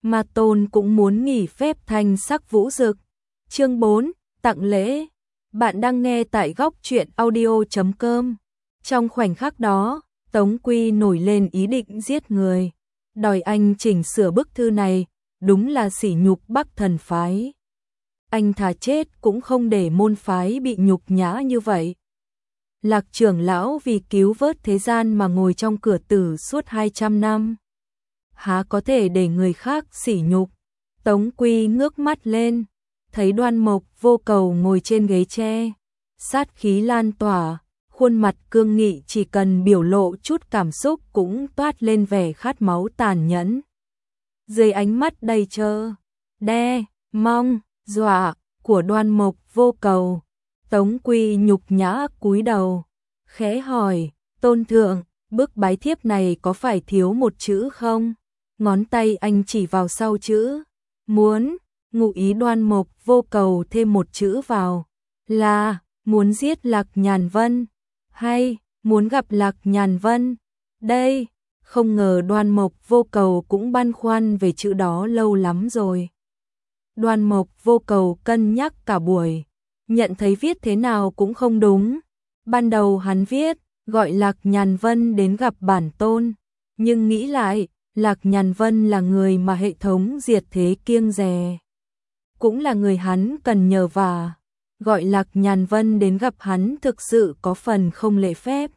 Ma Tôn cũng muốn nghỉ phép thanh sắc vũ dực. Chương 4, tặng lễ. Bạn đang nghe tại góc truyện audio.com. Trong khoảnh khắc đó, Tống Quy nổi lên ý định giết người. Đòi anh chỉnh sửa bức thư này, đúng là sỉ nhục Bắc Thần phái. Anh thà chết cũng không để môn phái bị nhục nhã như vậy. Lạc trưởng lão vì cứu vớt thế gian mà ngồi trong cửa tử suốt 200 năm. Há có thể để người khác sỉ nhục. Tống Quy ngước mắt lên, thấy Đoan Mộc Vô Cầu ngồi trên ghế tre, sát khí lan tỏa, khuôn mặt cương nghị chỉ cần biểu lộ chút cảm xúc cũng toát lên vẻ khát máu tàn nhẫn. Dưới ánh mắt đầy trơ, đe, mong, dọa của Đoan Mộc Vô Cầu, Tống Quy nhục nhã cúi đầu, khẽ hỏi, tôn thượng, bức bái thiếp này có phải thiếu một chữ không? Ngón tay anh chỉ vào sau chữ, muốn, ngụ ý Đoan Mộc Vô Cầu thêm một chữ vào, là, muốn giết Lạc Nhàn Vân, hay, muốn gặp Lạc Nhàn Vân. Đây, không ngờ Đoan Mộc Vô Cầu cũng băn khoăn về chữ đó lâu lắm rồi. Đoan Mộc Vô Cầu cân nhắc cả buổi, nhận thấy viết thế nào cũng không đúng. Ban đầu hắn viết, gọi Lạc Nhàn Vân đến gặp bản tôn, nhưng nghĩ lại, Lạc Nhàn Vân là người mà hệ thống diệt thế kiêng dè, cũng là người hắn cần nhờ vả. Gọi Lạc Nhàn Vân đến gặp hắn thực sự có phần không lễ phép.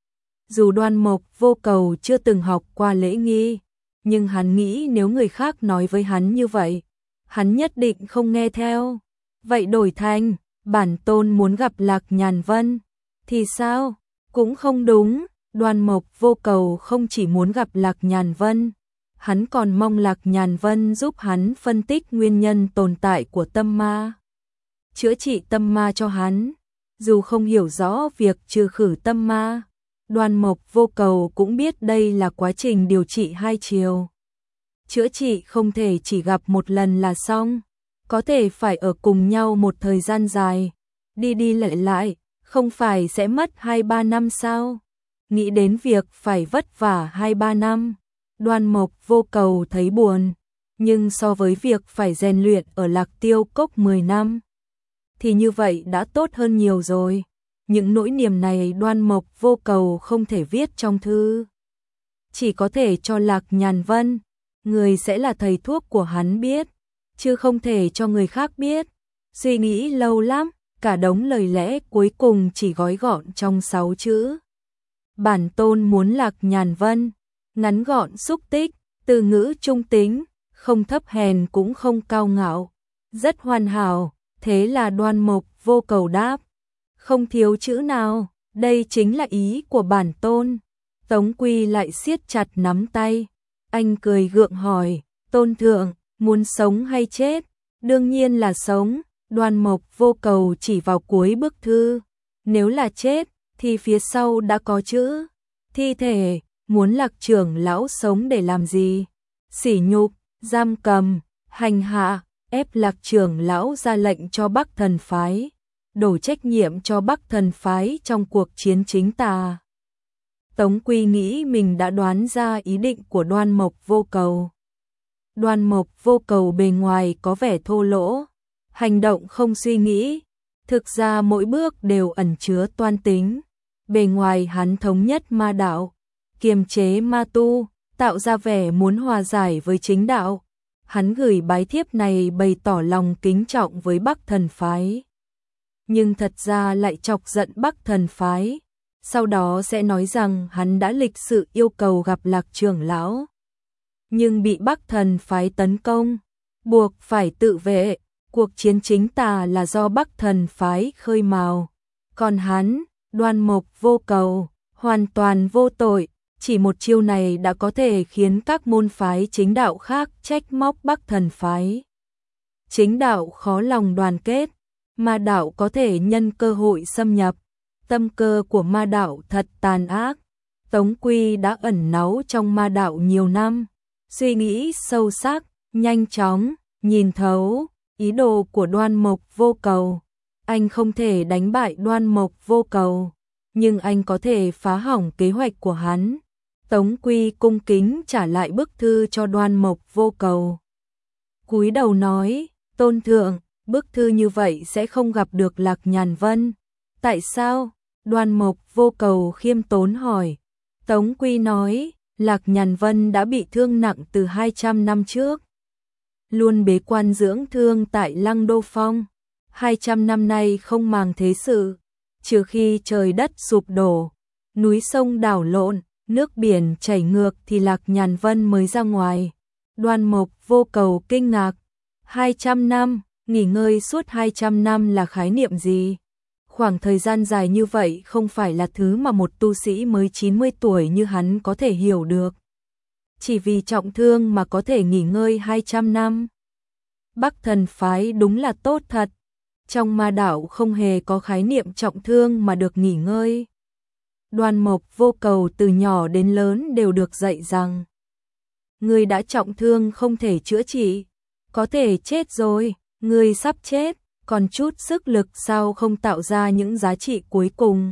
Dù Đoan Mộc Vô Cầu chưa từng học qua lễ nghi, nhưng hắn nghĩ nếu người khác nói với hắn như vậy, hắn nhất định không nghe theo. Vậy đổi thành, bản tôn muốn gặp Lạc Nhàn Vân, thì sao? Cũng không đúng. Đoan Mộc Vô Cầu không chỉ muốn gặp Lạc Nhàn Vân, hắn còn mong Lạc Nhàn Vân giúp hắn phân tích nguyên nhân tồn tại của tâm ma, chữa trị tâm ma cho hắn. Dù không hiểu rõ việc trừ khử tâm ma, Đoan Mộc Vô Cầu cũng biết đây là quá trình điều trị hai chiều. Chữa trị không thể chỉ gặp một lần là xong, có thể phải ở cùng nhau một thời gian dài, đi đi lại lại, không phải sẽ mất 2-3 năm sao? Nghĩ đến việc phải vất vả 2-3 năm, Đoan Mộc Vô Cầu thấy buồn, nhưng so với việc phải rèn luyện ở Lạc Tiêu Cốc 10 năm, thì như vậy đã tốt hơn nhiều rồi. Những nỗi niềm này Đoan Mộc Vô Cầu không thể viết trong thư, chỉ có thể cho Lạc Nhàn Vân, người sẽ là thầy thuốc của hắn biết, chứ không thể cho người khác biết. Suy nghĩ lâu lắm, cả đống lời lẽ cuối cùng chỉ gói gọn trong 6 chữ. Bản tôn muốn Lạc Nhàn Vân, ngắn gọn xúc tích, từ ngữ trung tính, không thấp hèn cũng không cao ngạo, rất hoàn hảo. Thế là Đoan Mộc Vô Cầu đáp, không thiếu chữ nào, đây chính là ý của bản tôn. Tống Quy lại siết chặt nắm tay, anh cười gượng hỏi, tôn thượng, muốn sống hay chết? Đương nhiên là sống. Đoan Mộc Vô Cầu chỉ vào cuối bức thư, nếu là chết, thì phía sau đã có chữ, thi thể, muốn Lạc trưởng lão sống để làm gì? Sỉ nhục, giam cầm, hành hạ, ép Lạc trưởng lão ra lệnh cho Bắc Thần phái, đổ trách nhiệm cho Bắc Thần phái trong cuộc chiến chính tà. Tống Quy nghĩ mình đã đoán ra ý định của Đoan Mộc Vô Cầu. Đoan Mộc Vô Cầu bề ngoài có vẻ thô lỗ, hành động không suy nghĩ, thực ra mỗi bước đều ẩn chứa toan tính. Bề ngoài hắn thống nhất ma đạo, kiềm chế ma tu, tạo ra vẻ muốn hòa giải với chính đạo. Hắn gửi bái thiếp này bày tỏ lòng kính trọng với Bắc Thần phái, nhưng thật ra lại chọc giận Bắc Thần phái. Sau đó sẽ nói rằng hắn đã lịch sự yêu cầu gặp Lạc trưởng lão, nhưng bị Bắc Thần phái tấn công, buộc phải tự vệ. Cuộc chiến chính tà là do Bắc Thần phái khơi mào, còn hắn, Đoan Mộc Vô Cầu, hoàn toàn vô tội. Chỉ một chiêu này đã có thể khiến các môn phái chính đạo khác trách móc Bắc Thần phái. Chính đạo khó lòng đoàn kết, ma đạo có thể nhân cơ hội xâm nhập. Tâm cơ của ma đạo thật tàn ác. Tống Quy đã ẩn náu trong ma đạo nhiều năm, suy nghĩ sâu sắc, nhanh chóng, nhìn thấu ý đồ của Đoan Mộc Vô Cầu. Anh không thể đánh bại Đoan Mộc Vô Cầu, nhưng anh có thể phá hỏng kế hoạch của hắn. Tống Quy cung kính trả lại bức thư cho Đoan Mộc Vô Cầu. cúi đầu nói, Tôn thượng, bức thư như vậy sẽ không gặp được Lạc Nhàn Vân. Tại sao? Đoan Mộc Vô Cầu khiêm tốn hỏi. Tống Quy nói, Lạc Nhàn Vân đã bị thương nặng từ 200 năm trước. Luôn bế quan dưỡng thương tại Lăng Đô Phong. 200 năm nay không màng thế sự. Trừ khi trời đất sụp đổ, núi sông đảo lộn, nước biển chảy ngược thì Lạc Nhàn Vân mới ra ngoài. Đoan Mộc Vô Cầu kinh ngạc. 200 năm, nghỉ ngơi suốt 200 năm là khái niệm gì? Khoảng thời gian dài như vậy không phải là thứ mà một tu sĩ mới 90 tuổi như hắn có thể hiểu được. Chỉ vì trọng thương mà có thể nghỉ ngơi 200 năm. Bắc Thần phái đúng là tốt thật. Trong ma đạo không hề có khái niệm trọng thương mà được nghỉ ngơi. Đoan Mộc Vô Cầu từ nhỏ đến lớn đều được dạy rằng người đã trọng thương không thể chữa trị, có thể chết rồi, người sắp chết, còn chút sức lực sao không tạo ra những giá trị cuối cùng.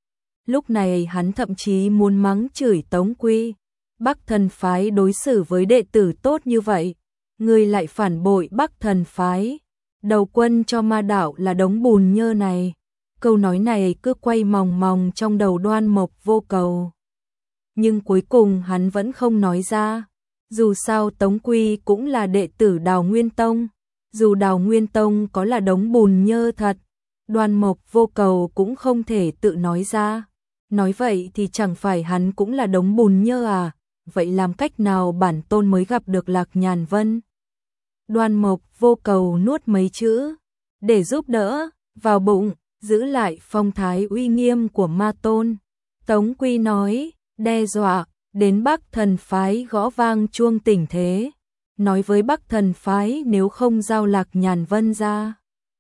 Lúc này hắn thậm chí muốn mắng chửi Tống Quy. Bắc Thần phái đối xử với đệ tử tốt như vậy, người lại phản bội Bắc Thần phái. Đầu quân cho ma đạo là đống bùn nhơ này. Câu nói này cứ quay mòng mòng trong đầu Đoan Mộc Vô Cầu. Nhưng cuối cùng hắn vẫn không nói ra. Dù sao Tống Quy cũng là đệ tử Đào Nguyên Tông. Dù Đào Nguyên Tông có là đống bùn nhơ thật, Đoan Mộc Vô Cầu cũng không thể tự nói ra. Nói vậy thì chẳng phải hắn cũng là đống bùn nhơ à? Vậy làm cách nào bản tôn mới gặp được Lạc Nhàn Vân? Đoan Mộc Vô Cầu nuốt mấy chữ để giúp đỡ vào bụng, giữ lại phong thái uy nghiêm của ma tôn. Tống Quy nói, đe dọa, đến Bắc Thần phái gõ vang chuông tỉnh thế. Nói với Bắc Thần phái nếu không giao Lạc Nhàn Vân ra,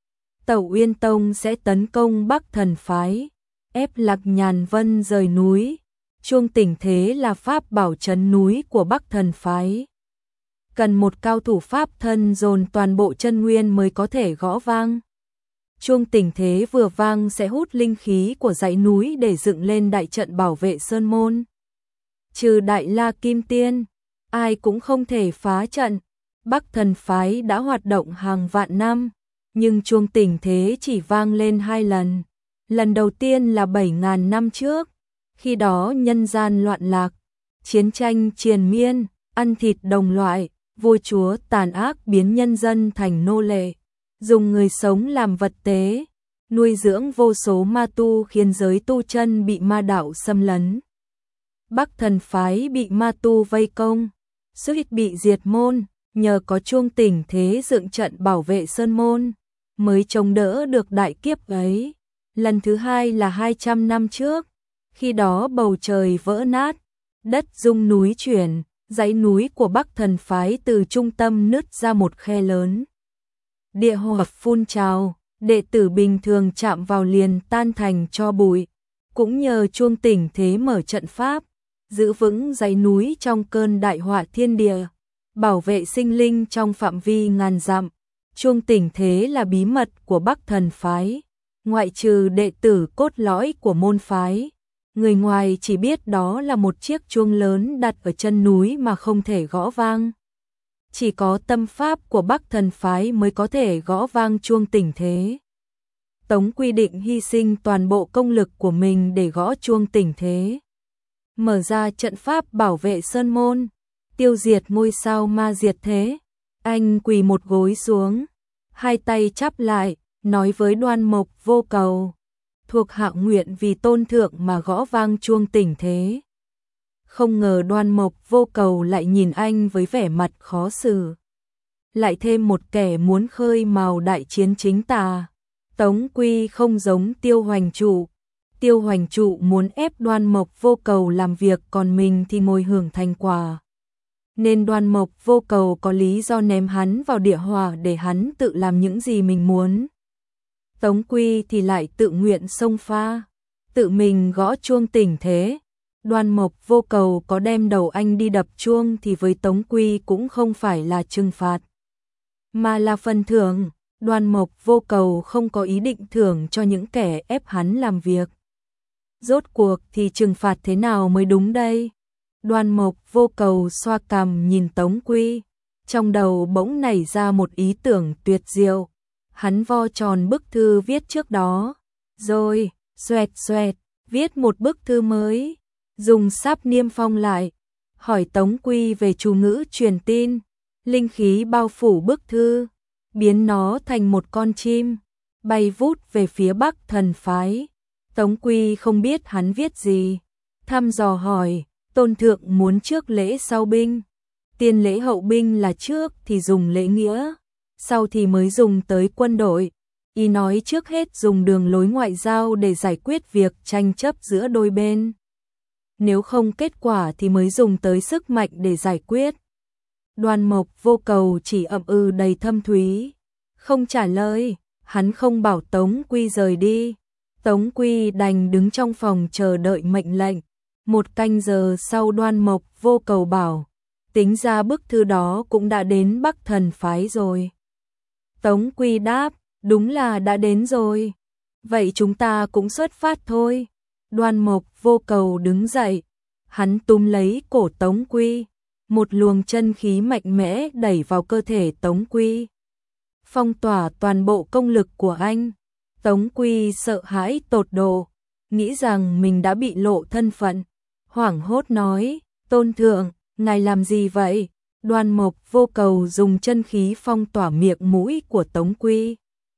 Tẩu Uyên Tông sẽ tấn công Bắc Thần phái, ép Lạc Nhàn Vân rời núi. Chuông tỉnh thế là pháp bảo trấn núi của Bắc Thần phái. Cần một cao thủ pháp thân dồn toàn bộ chân nguyên mới có thể gõ vang. Chuông tỉnh thế vừa vang sẽ hút linh khí của dãy núi để dựng lên đại trận bảo vệ sơn môn. Trừ Đại La Kim Tiên, ai cũng không thể phá trận. Bắc Thần phái đã hoạt động hàng vạn năm, nhưng chuông tỉnh thế chỉ vang lên 2 lần. Lần đầu tiên là 7.000 năm trước, khi đó nhân gian loạn lạc, chiến tranh triền miên, ăn thịt đồng loại, vua chúa tàn ác biến nhân dân thành nô lệ, dùng người sống làm vật tế, nuôi dưỡng vô số ma tu khiến giới tu chân bị ma đạo xâm lấn. Bắc Thần phái bị ma tu vây công, suýt bị diệt môn, nhờ có chuông tỉnh thế dựng trận bảo vệ sơn môn, mới chống đỡ được đại kiếp ấy. Lần thứ hai là 200 năm trước, khi đó bầu trời vỡ nát, đất rung núi chuyển, dãy núi của Bắc Thần phái từ trung tâm nứt ra một khe lớn. Địa hỏa phun trào, đệ tử bình thường chạm vào liền tan thành tro bụi, cũng nhờ chuông tỉnh thế mở trận pháp, giữ vững dãy núi trong cơn đại họa thiên địa, bảo vệ sinh linh trong phạm vi ngàn dặm. Chuông tỉnh thế là bí mật của Bắc Thần phái, ngoại trừ đệ tử cốt lõi của môn phái, người ngoài chỉ biết đó là một chiếc chuông lớn đặt ở chân núi mà không thể gõ vang. Chỉ có tâm pháp của Bắc Thần phái mới có thể gõ vang chuông tỉnh thế. Tống Quy định hy sinh toàn bộ công lực của mình để gõ chuông tỉnh thế, mở ra trận pháp bảo vệ sơn môn, tiêu diệt ngôi sao ma diệt thế. Anh quỳ một gối xuống, hai tay chắp lại, nói với Đoan Mộc Vô Cầu, thuộc hạ nguyện vì tôn thượng mà gõ vang chuông tỉnh thế. Không ngờ Đoan Mộc Vô Cầu lại nhìn anh với vẻ mặt khó xử. Lại thêm một kẻ muốn khơi mào đại chiến chính tà. Tống Quy không giống Tiêu Hoành Trụ. Tiêu Hoành Trụ muốn ép Đoan Mộc Vô Cầu làm việc, còn mình thì ngồi hưởng thành quả. Nên Đoan Mộc Vô Cầu có lý do ném hắn vào địa hỏa để hắn tự làm những gì mình muốn. Tống Quy thì lại tự nguyện xông pha, tự mình gõ chuông tỉnh thế. Đoan Mộc Vô Cầu có đem đầu anh đi đập chuông thì với Tống Quy cũng không phải là trừng phạt, mà là phần thưởng. Đoan Mộc Vô Cầu không có ý định thưởng cho những kẻ ép hắn làm việc. Rốt cuộc thì trừng phạt thế nào mới đúng đây? Đoan Mộc Vô Cầu xoa cằm nhìn Tống Quy. Trong đầu bỗng nảy ra một ý tưởng tuyệt diệu. Hắn vo tròn bức thư viết trước đó, rồi, xoẹt xoẹt, viết một bức thư mới, dùng sáp niêm phong lại, hỏi Tống Quy về chú ngữ truyền tin, linh khí bao phủ bức thư, biến nó thành một con chim, bay vút về phía Bắc Thần phái. Tống Quy không biết hắn viết gì, thăm dò hỏi, tôn thượng muốn trước lễ sau binh, tiên lễ hậu binh là trước thì dùng lễ nghĩa, sau thì mới dùng tới quân đội. Y nói trước hết dùng đường lối ngoại giao để giải quyết việc tranh chấp giữa đôi bên. Nếu không kết quả thì mới dùng tới sức mạnh để giải quyết. Đoan Mộc Vô Cầu chỉ ậm ừ đầy thâm thúy, không trả lời, hắn không bảo Tống Quy rời đi. Tống Quy đành đứng trong phòng chờ đợi mệnh lệnh. Một canh giờ sau Đoan Mộc Vô Cầu bảo, tính ra bức thư đó cũng đã đến Bắc Thần phái rồi. Tống Quy đáp, đúng là đã đến rồi. Vậy chúng ta cũng xuất phát thôi. Đoan Mộc Vô Cầu đứng dậy, hắn túm lấy cổ Tống Quy, một luồng chân khí mạnh mẽ đẩy vào cơ thể Tống Quy, phong tỏa toàn bộ công lực của anh. Tống Quy sợ hãi tột độ, nghĩ rằng mình đã bị lộ thân phận, hoảng hốt nói, tôn thượng, ngài làm gì vậy? Đoan Mộc Vô Cầu dùng chân khí phong tỏa miệng mũi của Tống Quy,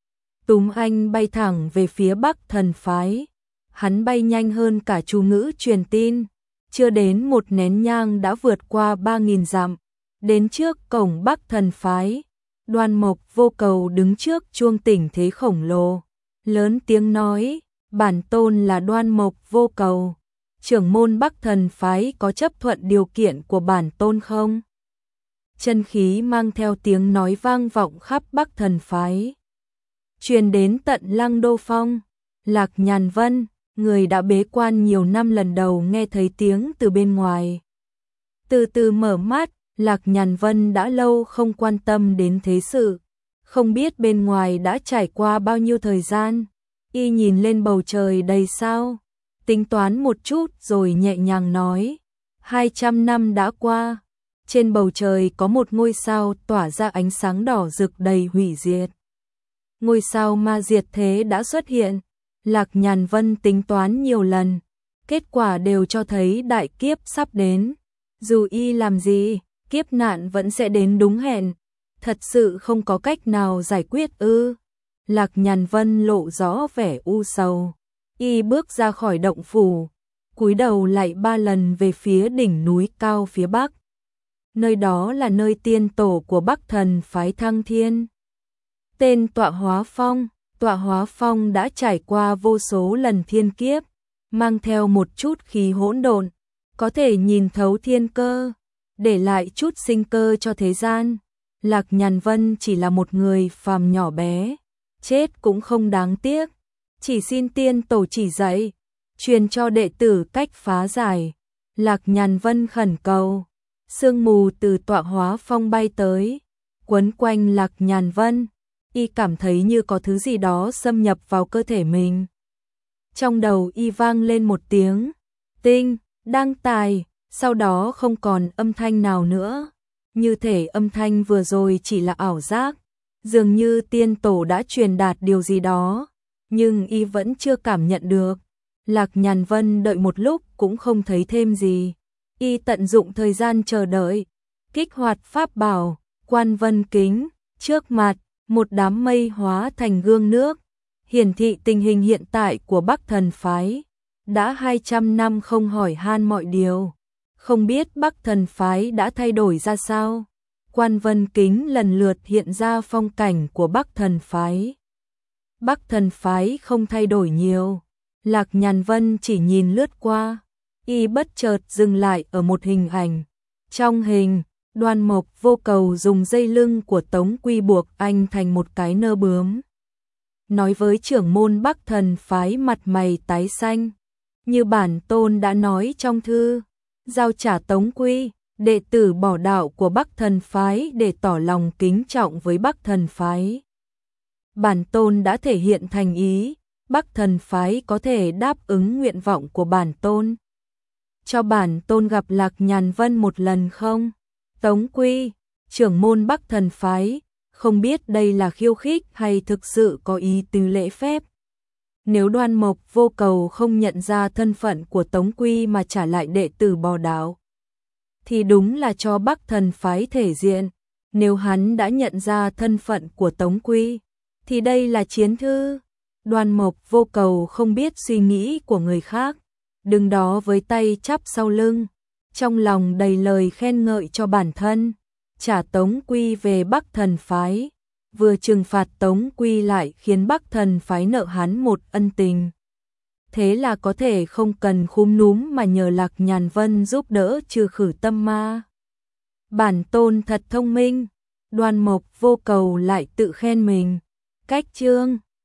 túm anh bay thẳng về phía Bắc Thần phái. Hắn bay nhanh hơn cả chú ngữ truyền tin, chưa đến một nén nhang đã vượt qua 3.000 dặm, đến trước cổng Bắc Thần phái. Đoan Mộc Vô Cầu đứng trước chuông tỉnh thế khổng lồ, lớn tiếng nói, bản tôn là Đoan Mộc Vô Cầu, trưởng môn Bắc Thần phái có chấp thuận điều kiện của bản tôn không? Chân khí mang theo tiếng nói vang vọng khắp Bắc Thần phái, truyền đến tận Lăng Đô Phong. Lạc Nhàn Vân, người đã bế quan nhiều năm, lần đầu nghe thấy tiếng từ bên ngoài. Từ từ mở mắt, Lạc Nhàn Vân đã lâu không quan tâm đến thế sự, không biết bên ngoài đã trải qua bao nhiêu thời gian. Y nhìn lên bầu trời đầy sao, tính toán một chút rồi nhẹ nhàng nói, 200 năm đã qua, trên bầu trời có một ngôi sao tỏa ra ánh sáng đỏ rực đầy hủy diệt. Ngôi sao ma diệt thế đã xuất hiện. Lạc Nhàn Vân tính toán nhiều lần, kết quả đều cho thấy đại kiếp sắp đến. Dù y làm gì, kiếp nạn vẫn sẽ đến đúng hẹn. Thật sự không có cách nào giải quyết ư? Lạc Nhàn Vân lộ rõ vẻ u sầu. Y bước ra khỏi động phủ, cúi đầu lạy 3 lần về phía đỉnh núi cao phía bắc. Nơi đó là nơi tiên tổ của Bắc Thần phái Thăng Thiên, tên Tọa Hóa Phong. Tọa Hóa Phong đã trải qua vô số lần thiên kiếp, mang theo một chút khí hỗn độn, có thể nhìn thấu thiên cơ, để lại chút sinh cơ cho thế gian. Lạc Nhàn Vân chỉ là một người phàm nhỏ bé, chết cũng không đáng tiếc, chỉ xin tiên tổ chỉ dạy, truyền cho đệ tử cách phá giải. Lạc Nhàn Vân khẩn cầu. Sương mù từ Tọa Hóa Phong bay tới, quấn quanh Lạc Nhàn Vân. Y cảm thấy như có thứ gì đó xâm nhập vào cơ thể mình. Trong đầu y vang lên một tiếng tinh, đăng tài, sau đó không còn âm thanh nào nữa. Như thể âm thanh vừa rồi chỉ là ảo giác, dường như tiên tổ đã truyền đạt điều gì đó, nhưng y vẫn chưa cảm nhận được. Lạc Nhàn Vân đợi một lúc cũng không thấy thêm gì. Y tận dụng thời gian chờ đợi, kích hoạt pháp bảo, Quan Vân Kính, trước mặt một đám mây hóa thành gương nước, hiển thị tình hình hiện tại của Bắc Thần phái. Đã 200 năm không hỏi han mọi điều, không biết Bắc Thần phái đã thay đổi ra sao. Quan Vân Kính lần lượt hiện ra phong cảnh của Bắc Thần phái. Bắc Thần phái không thay đổi nhiều. Lạc Nhàn Vân chỉ nhìn lướt qua, y bất chợt dừng lại ở một hình ảnh. Trong hình, Đoan Mộc Vô Cầu dùng dây lưng của Tống Quy buộc anh thành một cái nơ bướm. Nói với trưởng môn Bắc Thần phái mặt mày tái xanh, như bản tôn đã nói trong thư, giao trả Tống Quy, đệ tử bỏ đạo của Bắc Thần phái để tỏ lòng kính trọng với Bắc Thần phái. Bản tôn đã thể hiện thành ý, Bắc Thần phái có thể đáp ứng nguyện vọng của bản tôn. Cho bản tôn gặp Lạc Nhàn Vân một lần không? Tống Quy, trưởng môn Bắc Thần phái, không biết đây là khiêu khích hay thực sự có ý tứ lễ phép. Nếu Đoan Mộc Vô Cầu không nhận ra thân phận của Tống Quy mà trả lại đệ tử bò đạo, thì đúng là cho Bắc Thần phái thể diện. Nếu hắn đã nhận ra thân phận của Tống Quy, thì đây là chiến thư. Đoan Mộc Vô Cầu không biết suy nghĩ của người khác, đứng đó với tay chắp sau lưng, trong lòng đầy lời khen ngợi cho bản thân, trả Tống Quy về Bắc Thần phái, vừa trừng phạt Tống Quy lại khiến Bắc Thần phái nợ hắn một ân tình. Thế là có thể không cần khúm núm mà nhờ Lạc Nhàn Vân giúp đỡ trừ khử tâm ma. Bản tôn thật thông minh, Đoan Mộc Vô Cầu lại tự khen mình. Cách chương